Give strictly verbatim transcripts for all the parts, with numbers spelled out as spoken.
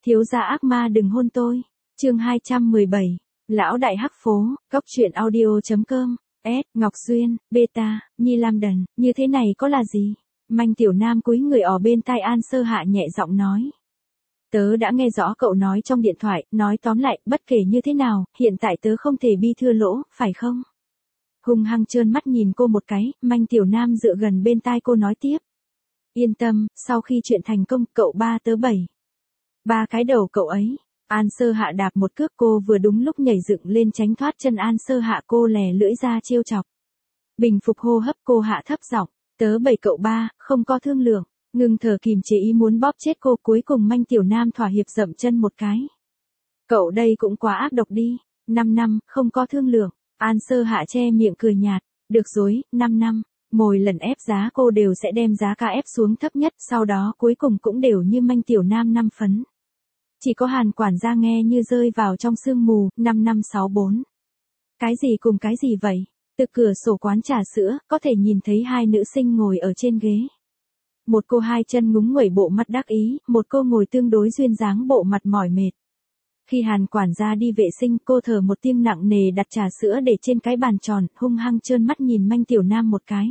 Thiếu gia ác ma đừng hôn tôi. Chương hai trăm mười bảy. Lão đại hắc phố, cốc truyện audio.com. S, Ngọc Duyên, Beta, Nhi Lam Đần, như thế này có là gì? Manh tiểu nam cúi người ở bên tai An Sơ Hạ nhẹ giọng nói. Tớ đã nghe rõ cậu nói trong điện thoại, nói tóm lại, bất kể như thế nào, hiện tại tớ không thể bi thưa lỗ, phải không? Hung hăng trơn mắt nhìn cô một cái, manh tiểu nam dựa gần bên tai cô nói tiếp. Yên tâm, sau khi chuyện thành công, cậu ba tớ bảy. Ba cái đầu cậu ấy. An Sơ Hạ đạp một cước, cô vừa đúng lúc nhảy dựng lên tránh thoát chân An Sơ Hạ, cô lè lưỡi ra trêu chọc. Bình phục hô hấp, cô hạ thấp giọng, tớ bảy cậu ba, không có thương lượng. Ngừng thở kìm chế ý muốn bóp chết cô, cuối cùng manh tiểu nam thỏa hiệp dậm chân một cái. Cậu đây cũng quá ác độc đi. Năm năm, không có thương lượng. An Sơ Hạ che miệng cười nhạt. Được rồi, năm năm. Mỗi lần ép giá cô đều sẽ đem giá cả ép xuống thấp nhất, sau đó cuối cùng cũng đều như manh tiểu nam năm phấn. Chỉ có Hàn quản gia nghe như rơi vào trong sương mù, năm năm sáu bốn. Cái gì cùng cái gì vậy? Từ cửa sổ quán trà sữa, có thể nhìn thấy hai nữ sinh ngồi ở trên ghế. Một cô hai chân ngúng nguẩy bộ mặt đắc ý, một cô ngồi tương đối duyên dáng bộ mặt mỏi mệt. Khi Hàn quản gia đi vệ sinh, cô thở một tiếng nặng nề đặt trà sữa để trên cái bàn tròn, hung hăng trơn mắt nhìn manh tiểu nam một cái.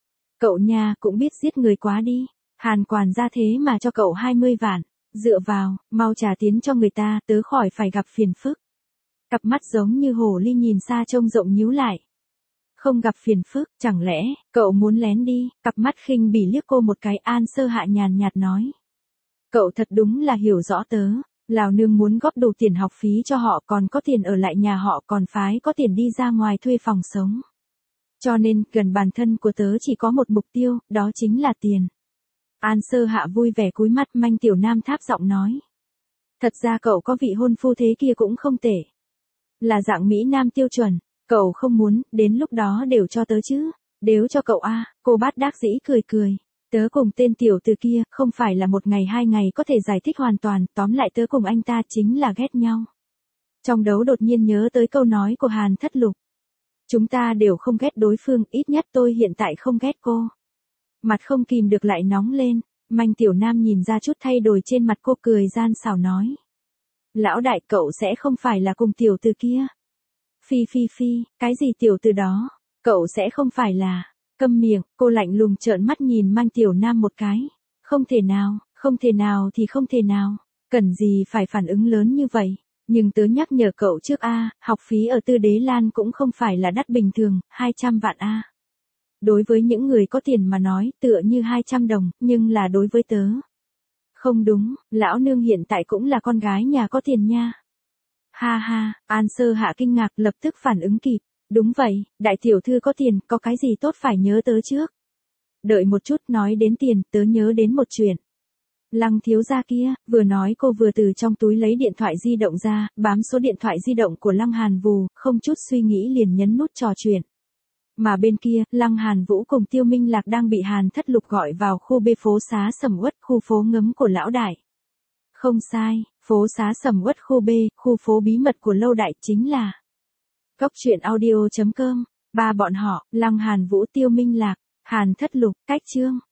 Cậu nhà cũng biết giết người quá đi. Hàn quản gia thế mà cho cậu hai mươi vạn. Dựa vào, mau trả tiến cho người ta, tớ khỏi phải gặp phiền phức. Cặp mắt giống như hồ ly nhìn xa trông rộng nhíu lại. Không gặp phiền phức, chẳng lẽ, cậu muốn lén đi? Cặp mắt khinh bỉ liếc cô một cái. An Sơ Hạ nhàn nhạt nói. Cậu thật đúng là hiểu rõ tớ. Lào nương muốn góp đủ tiền học phí cho họ, còn có tiền ở lại nhà họ, còn phái có tiền đi ra ngoài thuê phòng sống. Cho nên, gần bản thân của tớ chỉ có một mục tiêu, đó chính là tiền. An Sơ Hạ vui vẻ cúi mắt, manh tiểu nam tháp giọng nói. Thật ra cậu có vị hôn phu thế kia cũng không tệ. Là dạng Mỹ Nam tiêu chuẩn, cậu không muốn, đến lúc đó đều cho tớ chứ. Đều cho cậu a. Cô bát đắc dĩ cười cười. Tớ cùng tên tiểu từ kia, không phải là một ngày hai ngày có thể giải thích hoàn toàn, tóm lại tớ cùng anh ta chính là ghét nhau. Trong đấu đột nhiên nhớ tới câu nói của Hàn Thất Lục. Chúng ta đều không ghét đối phương, ít nhất tôi hiện tại không ghét cô. Mặt không kìm được lại nóng lên, manh tiểu nam nhìn ra chút thay đổi trên mặt cô, cười gian xảo nói. Lão đại, cậu sẽ không phải là cùng tiểu từ kia. Phi phi phi, cái gì tiểu từ đó, cậu sẽ không phải là. Câm miệng, cô lạnh lùng trợn mắt nhìn manh tiểu nam một cái. Không thể nào, không thể nào thì không thể nào, cần gì phải phản ứng lớn như vậy. Nhưng tớ nhắc nhở cậu trước a, học phí ở Tư Đế Lan cũng không phải là đắt bình thường, hai trăm vạn a. Đối với những người có tiền mà nói, tựa như hai trăm đồng, nhưng là đối với tớ. Không đúng, lão nương hiện tại cũng là con gái nhà có tiền nha. Ha ha, An Sơ Hạ kinh ngạc, lập tức phản ứng kịp. Đúng vậy, đại tiểu thư có tiền, có cái gì tốt phải nhớ tớ trước. Đợi một chút, nói đến tiền, tớ nhớ đến một chuyện. Lăng thiếu gia kia, vừa nói cô vừa từ trong túi lấy điện thoại di động ra, bám số điện thoại di động của Lăng Hàn Vù, không chút suy nghĩ liền nhấn nút trò chuyện. Mà bên kia, Lăng Hàn Vũ cùng Tiêu Minh Lạc đang bị Hàn Thất Lục gọi vào khu B phố xá Sầm Uất, khu phố ngấm của lão đại. Không sai, phố xá Sầm Uất khu B, khu phố bí mật của lâu đại chính là cốc truyện audio.com. Ba bọn họ, Lăng Hàn Vũ, Tiêu Minh Lạc, Hàn Thất Lục, cách chương.